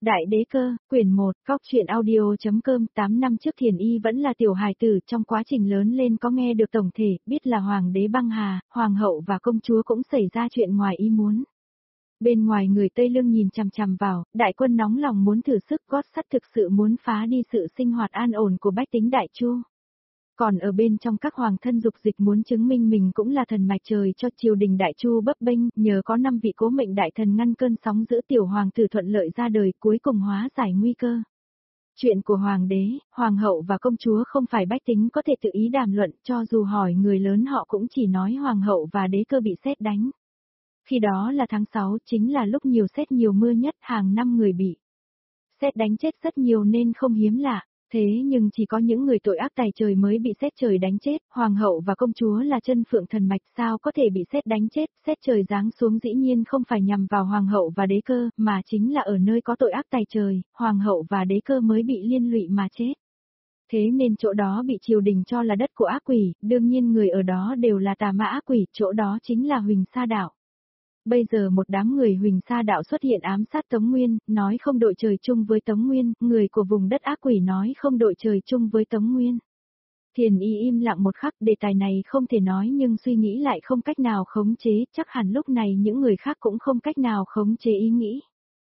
Đại đế cơ, quyển 1, Cóc truyện audio.com. 8 năm trước Thiền Y vẫn là tiểu hài tử, trong quá trình lớn lên có nghe được tổng thể, biết là hoàng đế băng hà, hoàng hậu và công chúa cũng xảy ra chuyện ngoài ý muốn. Bên ngoài người Tây Lương nhìn chằm chằm vào, đại quân nóng lòng muốn thử sức, gót sắt thực sự muốn phá đi sự sinh hoạt an ổn của bách tính Đại Chu. Còn ở bên trong các hoàng thân dục dịch muốn chứng minh mình cũng là thần mạch trời cho triều đình Đại Chu bấp bênh, nhờ có 5 vị cố mệnh đại thần ngăn cơn sóng giữ tiểu hoàng tử thuận lợi ra đời, cuối cùng hóa giải nguy cơ. Chuyện của hoàng đế, hoàng hậu và công chúa không phải bách tính có thể tự ý đàm luận, cho dù hỏi người lớn họ cũng chỉ nói hoàng hậu và đế cơ bị sét đánh. Khi đó là tháng 6, chính là lúc nhiều sét nhiều mưa nhất, hàng năm người bị sét đánh chết rất nhiều nên không hiếm lạ. Thế nhưng chỉ có những người tội ác tày trời mới bị sét trời đánh chết, hoàng hậu và công chúa là chân phượng thần mạch, sao có thể bị sét đánh chết, sét trời giáng xuống dĩ nhiên không phải nhằm vào hoàng hậu và đế cơ, mà chính là ở nơi có tội ác tày trời, hoàng hậu và đế cơ mới bị liên lụy mà chết. Thế nên chỗ đó bị triều đình cho là đất của ác quỷ, đương nhiên người ở đó đều là tà ma ác quỷ, chỗ đó chính là Huỳnh Sa Đạo. Bây giờ một đám người Huỳnh Sa Đạo xuất hiện ám sát Tống Nguyên, nói không đội trời chung với Tống Nguyên, người của vùng đất ác quỷ nói không đội trời chung với Tống Nguyên. Thiền Y im lặng một khắc, đề tài này không thể nói nhưng suy nghĩ lại không cách nào khống chế, chắc hẳn lúc này những người khác cũng không cách nào khống chế ý nghĩ.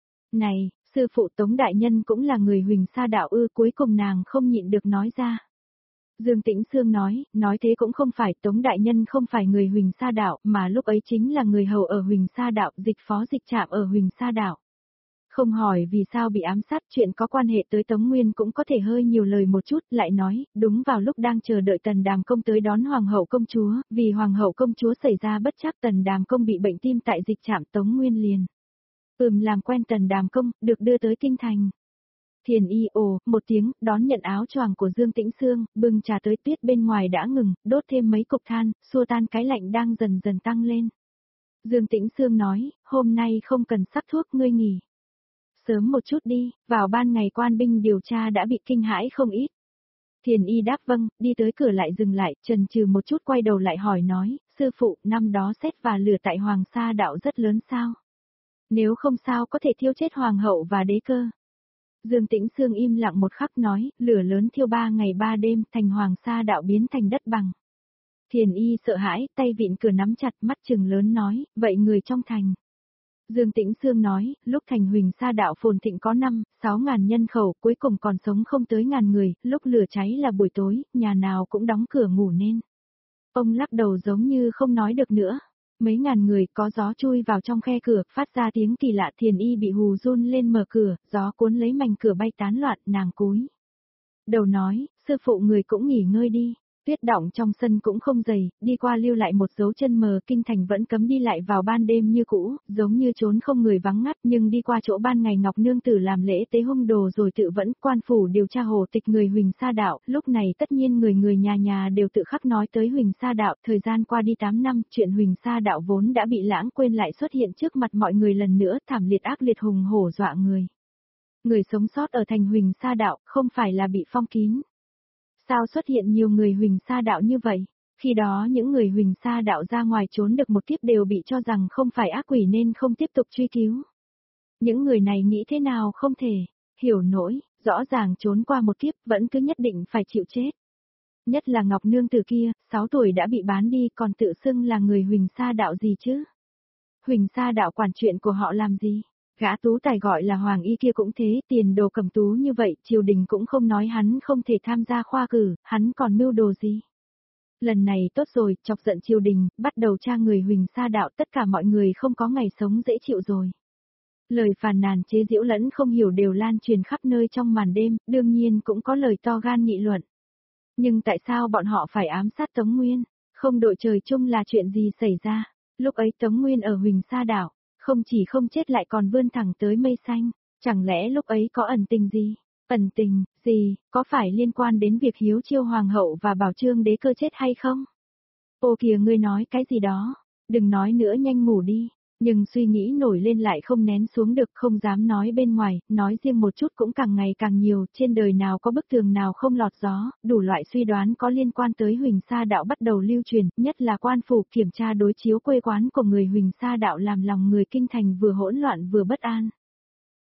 Này, sư phụ Tống Đại Nhân cũng là người Huỳnh Sa Đạo ư, cuối cùng nàng không nhịn được nói ra. Dương Tĩnh Sương nói thế cũng không phải, Tống Đại Nhân không phải người Huỳnh Sa Đạo, mà lúc ấy chính là người hầu ở Huỳnh Sa Đạo, dịch phó dịch trạm ở Huỳnh Sa Đạo. Không hỏi vì sao bị ám sát, chuyện có quan hệ tới Tống Nguyên cũng có thể hơi nhiều lời một chút, lại nói, đúng vào lúc đang chờ đợi Tần Đàm Công tới đón Hoàng hậu công chúa, vì Hoàng hậu công chúa xảy ra bất trắc, Tần Đàm Công bị bệnh tim tại dịch trạm, Tống Nguyên liền làm quen Tần Đàm Công, được đưa tới kinh thành. Thiền Y ồ, một tiếng, đón nhận áo choàng của Dương Tĩnh Sương, bưng trà tới, tuyết bên ngoài đã ngừng, đốt thêm mấy cục than, xua tan cái lạnh đang dần dần tăng lên. Dương Tĩnh Sương nói, hôm nay không cần sắc thuốc, ngươi nghỉ sớm một chút đi, vào ban ngày quan binh điều tra đã bị kinh hãi không ít. Thiền Y đáp vâng, đi tới cửa lại dừng lại, chần chừ một chút quay đầu lại hỏi nói, sư phụ, năm đó sét và lửa tại Hoàng Sa Đạo rất lớn sao? Nếu không sao có thể thiêu chết hoàng hậu và đế cơ. Dương Tĩnh Sương im lặng một khắc nói, lửa lớn thiêu 3 ngày 3 đêm, thành Hoàng Sa Đạo biến thành đất bằng. Thiền Y sợ hãi, tay vịn cửa nắm chặt, mắt trừng lớn nói, vậy người trong thành. Dương Tĩnh Sương nói, lúc thành Huỳnh Sa Đạo phồn thịnh có 5-6 ngàn nhân khẩu, cuối cùng còn sống không tới ngàn người, lúc lửa cháy là buổi tối, nhà nào cũng đóng cửa ngủ nên. Ông lắc đầu giống như không nói được nữa. Mấy ngàn người có gió chui vào trong khe cửa, phát ra tiếng kỳ lạ. Thiền Y bị hù run lên mở cửa, gió cuốn lấy mảnh cửa bay tán loạn, nàng cúi đầu nói, sư phụ người cũng nghỉ ngơi đi. Tuyết đọng trong sân cũng không dày, đi qua lưu lại một dấu chân mờ, kinh thành vẫn cấm đi lại vào ban đêm như cũ, giống như trốn không người vắng ngắt, nhưng đi qua chỗ ban ngày Ngọc Nương Tử làm lễ tế hung đồ rồi tự vẫn, quan phủ điều tra hồ tịch người Huỳnh Sa Đạo, lúc này tất nhiên người nhà nhà đều tự khắc nói tới Huỳnh Sa Đạo, thời gian qua đi 8 năm, chuyện Huỳnh Sa Đạo vốn đã bị lãng quên lại xuất hiện trước mặt mọi người lần nữa, thảm liệt ác liệt hùng hổ dọa người. Người sống sót ở thành Huỳnh Sa Đạo, không phải là bị phong kín. Sao xuất hiện nhiều người Huỳnh Sa Đạo như vậy? Khi đó những người Huỳnh Sa Đạo ra ngoài trốn được một kiếp đều bị cho rằng không phải ác quỷ nên không tiếp tục truy cứu. Những người này nghĩ thế nào không thể hiểu nổi, rõ ràng trốn qua một kiếp vẫn cứ nhất định phải chịu chết. Nhất là Ngọc Nương Tử kia, 6 tuổi đã bị bán đi còn tự xưng là người Huỳnh Sa Đạo gì chứ? Huỳnh Sa Đạo quản chuyện của họ làm gì? Gã tú tài gọi là Hoàng Y kia cũng thế, tiền đồ cầm tú như vậy, triều đình cũng không nói hắn không thể tham gia khoa cử, hắn còn mưu đồ gì. Lần này tốt rồi, chọc giận triều đình, bắt đầu tra người Huỳnh Sa Đạo, tất cả mọi người không có ngày sống dễ chịu rồi. Lời phàn nàn chế giễu lẫn không hiểu đều lan truyền khắp nơi trong màn đêm, đương nhiên cũng có lời to gan nghị luận. Nhưng tại sao bọn họ phải ám sát Tống Nguyên? Không đội trời chung là chuyện gì xảy ra? Lúc ấy Tống Nguyên ở Huỳnh Sa Đạo, không chỉ không chết lại còn vươn thẳng tới mây xanh, chẳng lẽ lúc ấy có ẩn tình gì? Ẩn tình, gì, có phải liên quan đến việc hiếu chiêu hoàng hậu và bảo trương đế cơ chết hay không? Ô kìa ngươi nói cái gì đó, đừng nói nữa nhanh ngủ đi, nhưng suy nghĩ nổi lên lại không nén xuống được, không dám nói bên ngoài, nói riêng một chút cũng càng ngày càng nhiều, trên đời nào có bức tường nào không lọt gió, đủ loại suy đoán có liên quan tới Huỳnh Sa Đạo bắt đầu lưu truyền, nhất là quan phủ kiểm tra đối chiếu quê quán của người Huỳnh Sa Đạo làm lòng người kinh thành vừa hỗn loạn vừa bất an.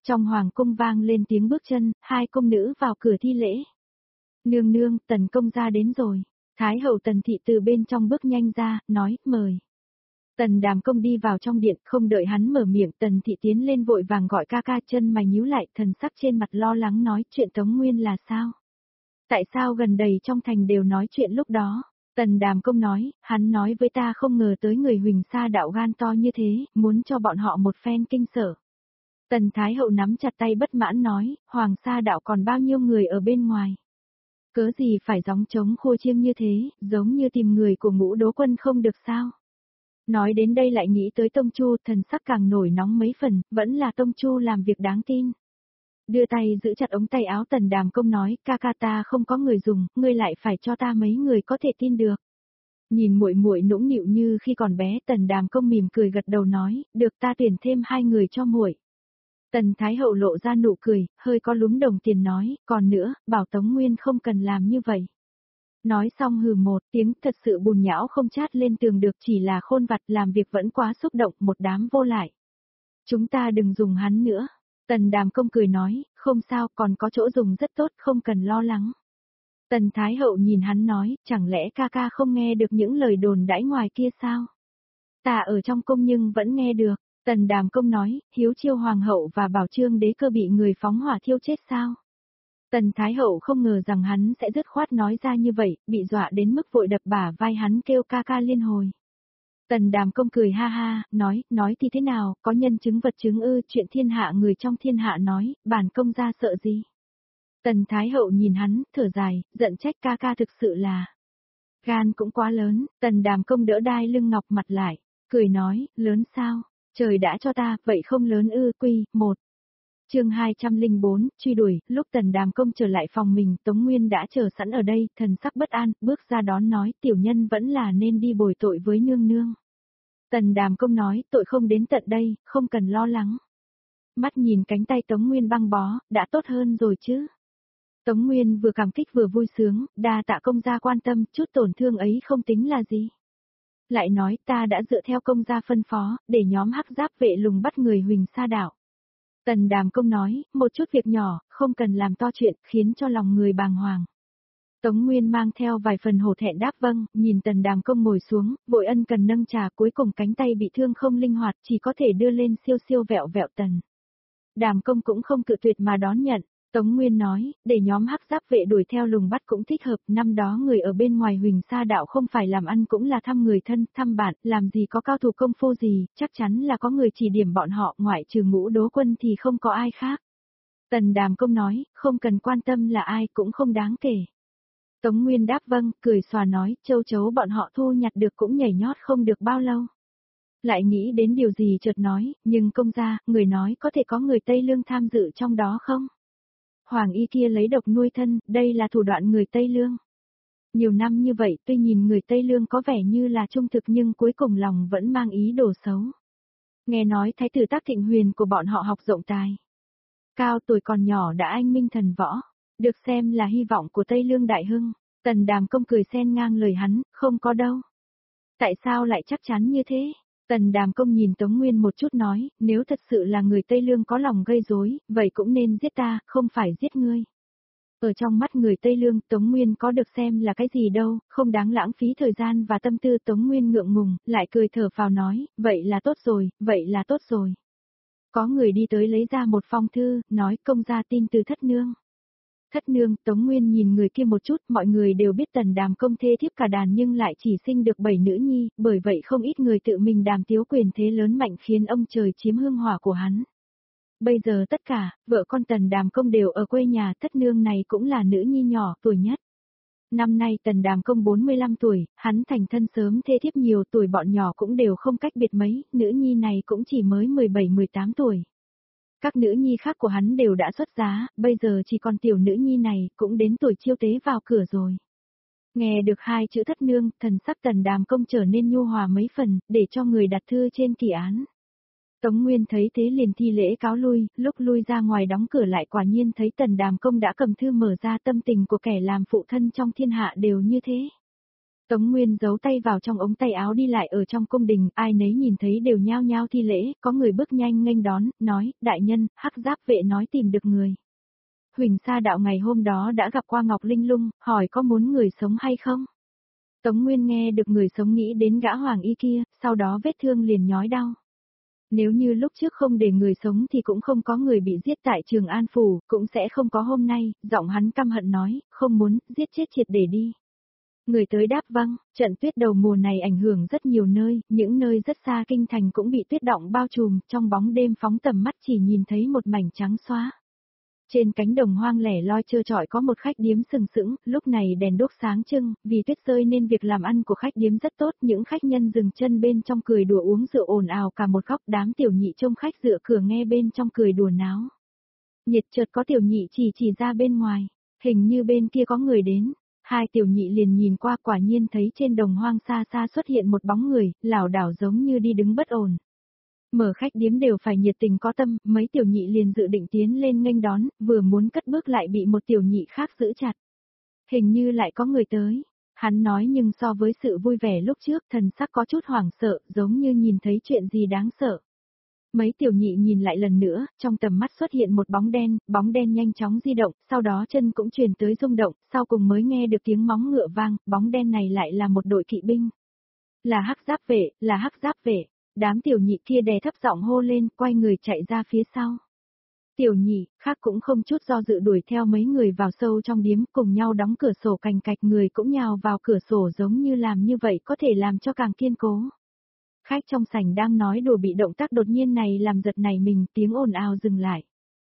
Trong hoàng cung vang lên tiếng bước chân, hai cung nữ vào cửa thi lễ. Nương nương, Tần công gia đến rồi. Thái hậu Tần thị từ bên trong bước nhanh ra, nói, mời. Tần Đàm công đi vào trong điện, không đợi hắn mở miệng, Tần thị tiến lên vội vàng gọi ca ca, chân mày nhíu lại, thần sắc trên mặt lo lắng nói, chuyện Tống Nguyên là sao? Tại sao gần đây trong thành đều nói chuyện lúc đó? Tần Đàm công nói, hắn nói với ta không ngờ tới người Huỳnh Sa đạo gan to như thế, muốn cho bọn họ một phen kinh sợ. Tần Thái hậu nắm chặt tay bất mãn nói, Hoàng Sa đạo còn bao nhiêu người ở bên ngoài? Cớ gì phải gióng trống khua chiêng như thế, giống như tìm người của Ngũ Đố Quân không được sao? Nói đến đây lại nghĩ tới Tông Chu, thần sắc càng nổi nóng mấy phần, vẫn là Tông Chu làm việc đáng tin. Đưa tay giữ chặt ống tay áo Tần Đàm công nói, ca ca ta không có người dùng, ngươi lại phải cho ta mấy người có thể tin được. Nhìn muội muội nũng nịu như khi còn bé, Tần Đàm công mỉm cười gật đầu nói, được, ta tuyển thêm 2 người cho muội. Tần Thái hậu lộ ra nụ cười, hơi có lúm đồng tiền nói, còn nữa, bảo Tống Nguyên không cần làm như vậy. Nói xong hừ một tiếng, thật sự bùn nhão không chát lên tường được, chỉ là khôn vặt, làm việc vẫn quá xúc động, một đám vô lại. Chúng ta đừng dùng hắn nữa. Tần Đàm công cười nói, không sao, còn có chỗ dùng rất tốt, không cần lo lắng. Tần Thái hậu nhìn hắn nói, chẳng lẽ ca ca không nghe được những lời đồn đãi ngoài kia sao? Ta ở trong cung nhưng vẫn nghe được. Tần Đàm công nói, Hiếu Chiêu hoàng hậu và Bảo Trương đế cơ bị người phóng hỏa thiêu chết sao? Tần Thái hậu không ngờ rằng hắn sẽ dứt khoát nói ra như vậy, bị dọa đến mức vội đập bả vai hắn kêu ca ca liên hồi. Tần Đàm công cười ha ha, nói thì thế nào, có nhân chứng vật chứng ư, chuyện thiên hạ người trong thiên hạ nói, bản công gia sợ gì? Tần Thái hậu nhìn hắn, thở dài, giận trách ca ca thực sự là gan cũng quá lớn. Tần Đàm công đỡ đai lưng ngọc mặt lại, cười nói, lớn sao? Trời đã cho ta, vậy không lớn ư, quy, 1. Chương 204, truy đuổi, lúc Tần Đàm công trở lại phòng mình, Tống Nguyên đã chờ sẵn ở đây, thần sắc bất an, bước ra đón nói, tiểu nhân vẫn là nên đi bồi tội với nương nương. Tần Đàm công nói, tội không đến tận đây, không cần lo lắng. Mắt nhìn cánh tay Tống Nguyên băng bó, đã tốt hơn rồi chứ. Tống Nguyên vừa cảm kích vừa vui sướng, đa tạ công gia quan tâm, chút tổn thương ấy không tính là gì. Lại nói ta đã dựa theo công gia phân phó, để nhóm hắc giáp vệ lùng bắt người Huỳnh Sa đạo. Tần Đàm công nói, một chút việc nhỏ, không cần làm to chuyện, khiến cho lòng người bàng hoàng. Tống Nguyên mang theo vài phần hổ thẹn đáp vâng, nhìn Tần Đàm công ngồi xuống, vội ân cần nâng trà, cuối cùng cánh tay bị thương không linh hoạt, chỉ có thể đưa lên siêu siêu vẹo vẹo Tần Đàm công cũng không cự tuyệt mà đón nhận. Tống Nguyên nói, để nhóm hắc giáp vệ đuổi theo lùng bắt cũng thích hợp, năm đó người ở bên ngoài Huỳnh Sa đạo không phải làm ăn cũng là thăm người thân, thăm bạn, làm gì có cao thủ công phu gì, chắc chắn là có người chỉ điểm bọn họ, ngoại trừ Ngũ Đố Quân thì không có ai khác. Tần Đàm công nói, không cần quan tâm là ai cũng không đáng kể. Tống Nguyên đáp vâng, cười xòa nói, châu chấu bọn họ thu nhặt được cũng nhảy nhót không được bao lâu. Lại nghĩ đến điều gì chợt nói, nhưng công gia, người nói có thể có người Tây Lương tham dự trong đó không? Hoàng y kia lấy độc nuôi thân, đây là thủ đoạn người Tây Lương. Nhiều năm như vậy, tuy nhìn người Tây Lương có vẻ như là trung thực nhưng cuối cùng lòng vẫn mang ý đồ xấu. Nghe nói thái tử Tác Thịnh Huyền của bọn họ học rộng tài. Cao tuổi còn nhỏ đã anh minh thần võ, được xem là hy vọng của Tây Lương đại hưng. Tần Đàm công cười xen ngang lời hắn, không có đâu. Tại sao lại chắc chắn như thế? Tần Đàm công nhìn Tống Nguyên một chút nói, nếu thật sự là người Tây Lương có lòng gây rối, vậy cũng nên giết ta, không phải giết ngươi. Ở trong mắt người Tây Lương, Tống Nguyên có được xem là cái gì đâu, không đáng lãng phí thời gian và tâm tư. Tống Nguyên ngượng ngùng, lại cười thở phào nói, vậy là tốt rồi, vậy là tốt rồi. Có người đi tới lấy ra một phong thư, nói công gia tin từ thất nương. Thất nương, Tống Nguyên nhìn người kia một chút, mọi người đều biết Tần Đàm công thê thiếp cả đàn nhưng lại chỉ sinh được 7 nữ nhi, bởi vậy không ít người tự mình đàm tiếu quyền thế lớn mạnh khiến ông trời chiếm hương hỏa của hắn. Bây giờ tất cả, vợ con Tần Đàm công đều ở quê nhà, thất nương này cũng là nữ nhi nhỏ, tuổi nhất. Năm nay Tần Đàm công 45 tuổi, hắn thành thân sớm thê thiếp nhiều, tuổi bọn nhỏ cũng đều không cách biệt mấy, nữ nhi này cũng chỉ mới 17-18 tuổi. Các nữ nhi khác của hắn đều đã xuất giá, bây giờ chỉ còn tiểu nữ nhi này, cũng đến tuổi chiêu tế vào cửa rồi. Nghe được 2 chữ thất nương, thần sắc Tần Đàm công trở nên nhu hòa mấy phần, để cho người đặt thư trên kỳ án. Tống Nguyên thấy thế liền thi lễ cáo lui, lúc lui ra ngoài đóng cửa lại quả nhiên thấy Tần Đàm công đã cầm thư mở ra, tâm tình của kẻ làm phụ thân trong thiên hạ đều như thế. Tống Nguyên giấu tay vào trong ống tay áo đi lại ở trong cung đình, ai nấy nhìn thấy đều nhao nhao thi lễ, có người bước nhanh nghênh đón, nói, đại nhân, Hắc Giáp vệ nói tìm được người. Huỳnh Sa Đạo ngày hôm đó đã gặp qua Ngọc Linh Lung, hỏi có muốn người sống hay không? Tống Nguyên nghe được người sống nghĩ đến gã hoàng y kia, sau đó vết thương liền nhói đau. Nếu như lúc trước không để người sống thì cũng không có người bị giết tại Trường An Phủ, cũng sẽ không có hôm nay, giọng hắn căm hận nói, không muốn, giết chết triệt để đi. Người tới đáp vâng, trận tuyết đầu mùa này ảnh hưởng rất nhiều nơi, những nơi rất xa kinh thành cũng bị tuyết động bao trùm, trong bóng đêm phóng tầm mắt chỉ nhìn thấy một mảnh trắng xóa. Trên cánh đồng hoang lẻ loi trơ trọi có một khách điếm sừng sững, lúc này đèn đuốc sáng trưng, vì tuyết rơi nên việc làm ăn của khách điếm rất tốt, những khách nhân dừng chân bên trong cười đùa uống rượu ồn ào cả một góc, đám tiểu nhị trông khách dựa cửa nghe bên trong cười đùa náo. Nhiệt chợt có tiểu nhị chỉ ra bên ngoài, hình như bên kia có người đến. Hai tiểu nhị liền nhìn qua, quả nhiên thấy trên đồng hoang xa xa xuất hiện một bóng người, lảo đảo giống như đi đứng bất ổn. Mở khách điếm đều phải nhiệt tình có tâm, mấy tiểu nhị liền dự định tiến lên nghênh đón, vừa muốn cất bước lại bị một tiểu nhị khác giữ chặt. Hình như lại có người tới. Hắn nói nhưng so với sự vui vẻ lúc trước, thần sắc có chút hoảng sợ, giống như nhìn thấy chuyện gì đáng sợ. Mấy tiểu nhị nhìn lại lần nữa, trong tầm mắt xuất hiện một bóng đen nhanh chóng di động, sau đó chân cũng truyền tới rung động, sau cùng mới nghe được tiếng móng ngựa vang, bóng đen này lại là một đội kỵ binh. Là Hắc Giáp vệ, là Hắc Giáp vệ. Đám tiểu nhị kia đè thấp giọng hô lên, quay người chạy ra phía sau. Tiểu nhị, khác cũng không chút do dự đuổi theo mấy người vào sâu trong điếm, cùng nhau đóng cửa sổ cành cạch, người cũng nhào vào cửa sổ giống như làm như vậy có thể làm cho càng kiên cố. Khách trong sảnh đang nói đùa bị động tác đột nhiên này làm giật nảy mình, tiếng ồn ào dừng lại.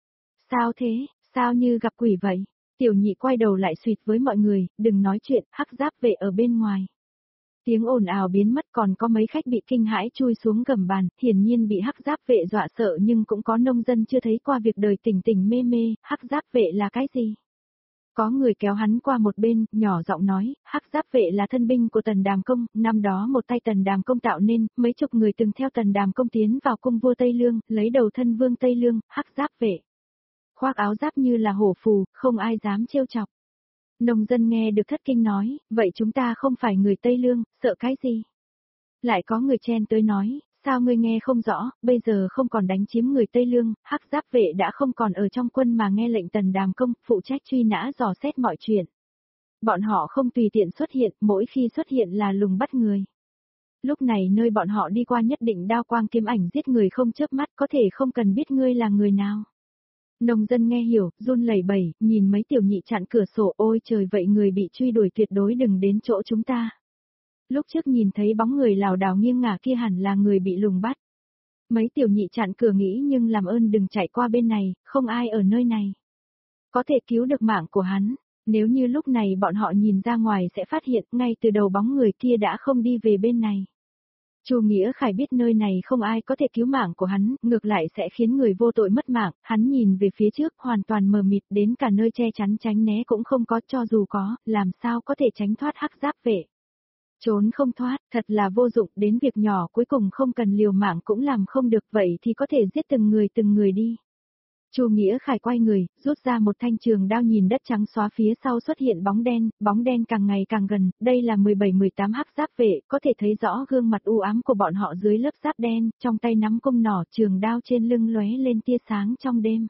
Sao thế, sao như gặp quỷ vậy? Tiểu nhị quay đầu lại suýt với mọi người, đừng nói chuyện, Hắc Giáp vệ ở bên ngoài. Tiếng ồn ào biến mất, còn có mấy khách bị kinh hãi chui xuống gầm bàn, hiển nhiên bị Hắc Giáp vệ dọa sợ, nhưng cũng có nông dân chưa thấy qua việc đời tỉnh tỉnh mê mê, Hắc Giáp vệ là cái gì? Có người kéo hắn qua một bên, nhỏ giọng nói, Hắc Giáp vệ là thân binh của Tần Đàm Công, năm đó một tay Tần Đàm Công tạo nên, mấy chục người từng theo Tần Đàm Công tiến vào cung vua Tây Lương, lấy đầu thân vương Tây Lương, Hắc Giáp vệ. Khoác áo giáp như là hổ phù, không ai dám trêu chọc. Nông dân nghe được thất kinh nói, vậy chúng ta không phải người Tây Lương, sợ cái gì? Lại có người chen tới nói, sao ngươi nghe không rõ, bây giờ không còn đánh chiếm người Tây Lương, Hắc Giáp vệ đã không còn ở trong quân mà nghe lệnh Tần Đàm Công, phụ trách truy nã dò xét mọi chuyện. Bọn họ không tùy tiện xuất hiện, mỗi khi xuất hiện là lùng bắt người. Lúc này nơi bọn họ đi qua nhất định đao quang kiếm ảnh giết người không chớp mắt, có thể không cần biết ngươi là người nào. Nông dân nghe hiểu, run lẩy bẩy, nhìn mấy tiểu nhị chặn cửa sổ, ôi trời, vậy người bị truy đuổi tuyệt đối đừng đến chỗ chúng ta. Lúc trước nhìn thấy bóng người lảo đảo nghiêng ngả kia hẳn là người bị lùng bắt. Mấy tiểu nhị chặn cửa nghĩ nhưng làm ơn đừng chạy qua bên này, không ai ở nơi này. Có thể cứu được mạng của hắn, nếu như lúc này bọn họ nhìn ra ngoài sẽ phát hiện ngay từ đầu bóng người kia đã không đi về bên này. Chu Nghĩa Khải biết nơi này không ai có thể cứu mạng của hắn, ngược lại sẽ khiến người vô tội mất mạng, hắn nhìn về phía trước hoàn toàn mờ mịt, đến cả nơi che chắn tránh né cũng không có, cho dù có, làm sao có thể tránh thoát Hắc Giáp vệ. Trốn không thoát, thật là vô dụng, đến việc nhỏ cuối cùng không cần liều mạng cũng làm không được, vậy thì có thể giết từng người đi. Chu Nghĩa Khải quay người, rút ra một thanh trường đao, nhìn đất trắng xóa phía sau xuất hiện bóng đen càng ngày càng gần, đây là 17-18 Hắc Giáp vệ, có thể thấy rõ gương mặt u ám của bọn họ dưới lớp giáp đen, trong tay nắm cung nỏ, trường đao trên lưng lóe lên tia sáng trong đêm.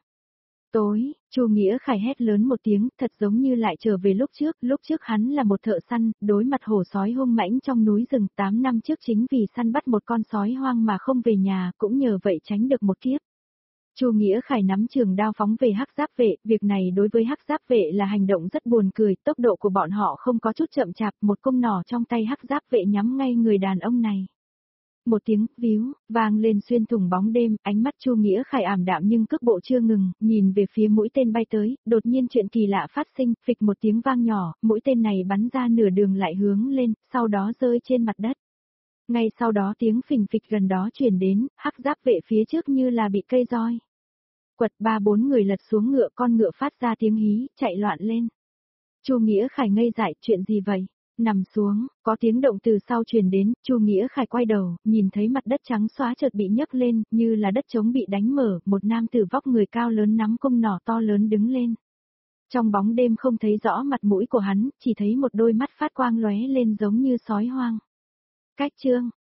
Tối, Chu Nghĩa Khải hét lớn một tiếng, thật giống như lại trở về lúc trước hắn là một thợ săn, đối mặt hổ sói hung mãnh trong núi rừng, 8 năm trước chính vì săn bắt một con sói hoang mà không về nhà, cũng nhờ vậy tránh được một kiếp. Chu Nghĩa Khải nắm trường đao phóng về Hắc Giáp vệ, việc này đối với Hắc Giáp vệ là hành động rất buồn cười, tốc độ của bọn họ không có chút chậm chạp, một cung nỏ trong tay Hắc Giáp vệ nhắm ngay người đàn ông này. Một tiếng víu vang lên xuyên thủng bóng đêm, ánh mắt Chu Nghĩa Khải ảm đạm nhưng cước bộ chưa ngừng, nhìn về phía mũi tên bay tới, đột nhiên chuyện kỳ lạ phát sinh, phịch một tiếng vang nhỏ, mũi tên này bắn ra nửa đường lại hướng lên, sau đó rơi trên mặt đất. Ngay sau đó tiếng phình phịch gần đó truyền đến, Hắc Giáp vệ phía trước như là bị cây roi quật, 3-4 người lật xuống ngựa, con ngựa phát ra tiếng hí, chạy loạn lên. Chu Nghĩa Khải ngây dại, chuyện gì vậy? Nằm xuống, có tiếng động từ sau truyền đến, Chu Nghĩa Khải quay đầu, nhìn thấy mặt đất trắng xóa chợt bị nhấc lên, như là đất trống bị đánh mở, một nam tử vóc người cao lớn nắm cung nỏ to lớn đứng lên. Trong bóng đêm không thấy rõ mặt mũi của hắn, chỉ thấy một đôi mắt phát quang lóe lên giống như sói hoang. Cách chương